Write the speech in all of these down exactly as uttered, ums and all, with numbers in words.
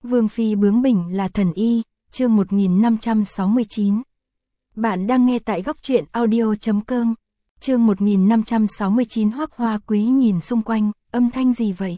Vương phi bướng bỉnh là thần y, chương một nghìn năm trăm sáu mươi chín. Bạn đang nghe tại góc truyện audio chấm com. Chương một nghìn năm trăm sáu mươi chín. Hoắc Hoa Quý nhìn xung quanh, âm thanh gì vậy?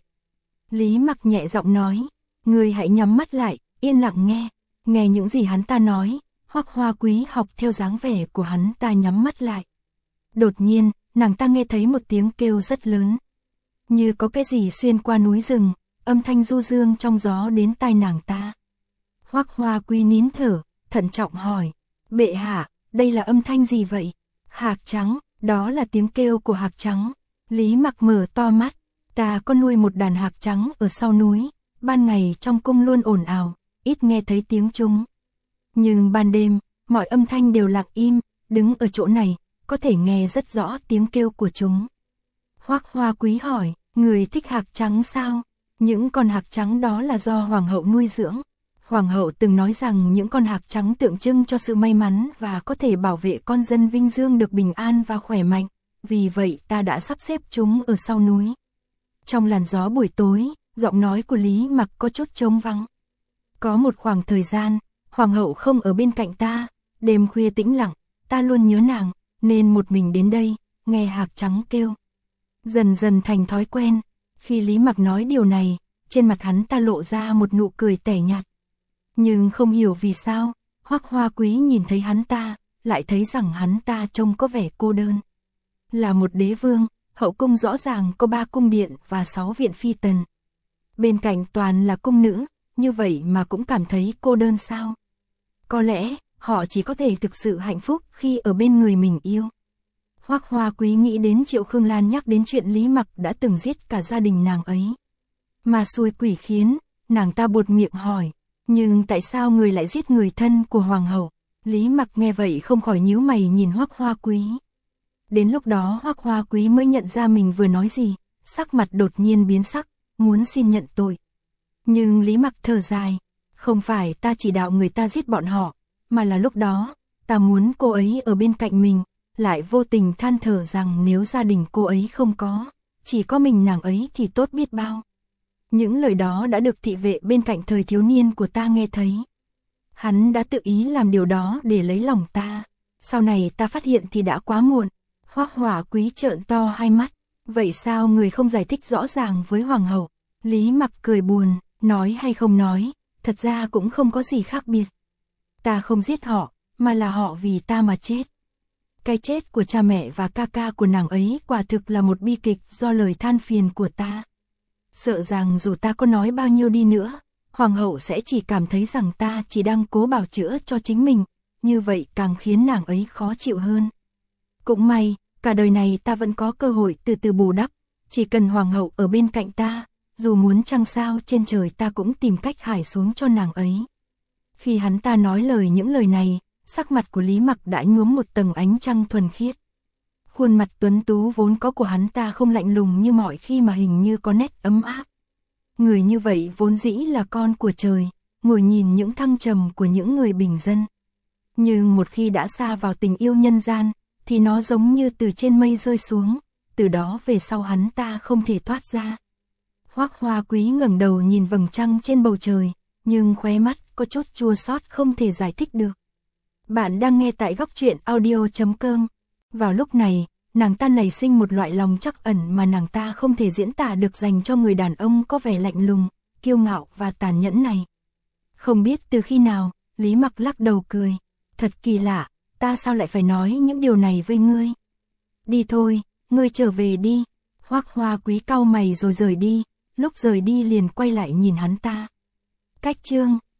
Lý Mặc nhẹ giọng nói, người hãy nhắm mắt lại, yên lặng nghe. Nghe những gì hắn ta nói, Hoắc Hoa Quý học theo dáng vẻ của hắn ta nhắm mắt lại. Đột nhiên, nàng ta nghe thấy một tiếng kêu rất lớn. Như có cái gì xuyên qua núi rừng, âm thanh du dương trong gió đến tai nàng ta. Hoắc Hoa Quý nín thở, thận trọng hỏi, bệ hạ, đây là âm thanh gì vậy? Hạc trắng, đó là tiếng kêu của hạc trắng. Lý Mặc mở to mắt, ta có nuôi một đàn hạc trắng ở sau núi, ban ngày trong cung luôn ồn ào, ít nghe thấy tiếng chúng. Nhưng ban đêm, mọi âm thanh đều lặng im, đứng ở chỗ này, có thể nghe rất rõ tiếng kêu của chúng. Hoắc Hoa Quý hỏi, người thích hạc trắng sao? Những con hạc trắng đó là do hoàng hậu nuôi dưỡng. Hoàng hậu từng nói rằng những con hạc trắng tượng trưng cho sự may mắn và có thể bảo vệ con dân Vinh Dương được bình an và khỏe mạnh, vì vậy ta đã sắp xếp chúng ở sau núi. Trong làn gió buổi tối, giọng nói của Lý Mặc có chút trống vắng. Có một khoảng thời gian, hoàng hậu không ở bên cạnh ta, đêm khuya tĩnh lặng, ta luôn nhớ nàng, nên một mình đến đây, nghe hạc trắng kêu. Dần dần thành thói quen, khi Lý Mặc nói điều này, trên mặt hắn ta lộ ra một nụ cười tẻ nhạt. Nhưng không hiểu vì sao, Hoắc Hoa Quý nhìn thấy hắn ta, lại thấy rằng hắn ta trông có vẻ cô đơn. Là một đế vương, hậu cung rõ ràng có ba cung điện và sáu viện phi tần. Bên cạnh toàn là cung nữ, như vậy mà cũng cảm thấy cô đơn sao? Có lẽ, họ chỉ có thể thực sự hạnh phúc khi ở bên người mình yêu. Hoắc Hoa Quý nghĩ đến Triệu Khương Lan nhắc đến chuyện Lý Mặc đã từng giết cả gia đình nàng ấy. Mà xui quỷ khiến, nàng ta buột miệng hỏi, nhưng tại sao người lại giết người thân của hoàng hậu? Lý Mặc nghe vậy không khỏi nhíu mày nhìn Hoắc Hoa Quý. Đến lúc đó Hoắc Hoa Quý mới nhận ra mình vừa nói gì, sắc mặt đột nhiên biến sắc, muốn xin nhận tội. Nhưng Lý Mặc thở dài, không phải ta chỉ đạo người ta giết bọn họ, mà là lúc đó, ta muốn cô ấy ở bên cạnh mình, lại vô tình than thở rằng nếu gia đình cô ấy không có, chỉ có mình nàng ấy thì tốt biết bao. Những lời đó đã được thị vệ bên cạnh thời thiếu niên của ta nghe thấy. Hắn đã tự ý làm điều đó để lấy lòng ta. Sau này ta phát hiện thì đã quá muộn. Hoắc Hoa Quý trợn to hai mắt. Vậy sao người không giải thích rõ ràng với hoàng hậu? Lý Mặc cười buồn, nói hay không nói, thật ra cũng không có gì khác biệt. Ta không giết họ, mà là họ vì ta mà chết. Cái chết của cha mẹ và ca ca của nàng ấy quả thực là một bi kịch do lời than phiền của ta. Sợ rằng dù ta có nói bao nhiêu đi nữa, hoàng hậu sẽ chỉ cảm thấy rằng ta chỉ đang cố bào chữa cho chính mình, như vậy càng khiến nàng ấy khó chịu hơn. Cũng may, cả đời này ta vẫn có cơ hội từ từ bù đắp, chỉ cần hoàng hậu ở bên cạnh ta, dù muốn trăng sao trên trời ta cũng tìm cách hải xuống cho nàng ấy. Khi hắn ta nói lời những lời này, sắc mặt của Lý Mặc đã nhuốm một tầng ánh trăng thuần khiết. Khuôn mặt tuấn tú vốn có của hắn ta không lạnh lùng như mọi khi mà hình như có nét ấm áp. Người như vậy vốn dĩ là con của trời, ngồi nhìn những thăng trầm của những người bình dân. Nhưng một khi đã xa vào tình yêu nhân gian, thì nó giống như từ trên mây rơi xuống, từ đó về sau hắn ta không thể thoát ra. Hoắc Hoa Quý ngẩng đầu nhìn vầng trăng trên bầu trời, nhưng khóe mắt có chút chua xót không thể giải thích được. Bạn đang nghe tại góc truyện audio chấm com. Vào lúc này, nàng ta nảy sinh một loại lòng trắc ẩn mà nàng ta không thể diễn tả được dành cho người đàn ông có vẻ lạnh lùng, kiêu ngạo và tàn nhẫn này. Không biết từ khi nào, Lý Mặc lắc đầu cười. Thật kỳ lạ, ta sao lại phải nói những điều này với ngươi? Đi thôi, ngươi trở về đi. Hoắc Hoa Quý cau mày rồi rời đi, lúc rời đi liền quay lại nhìn hắn ta. Cách chương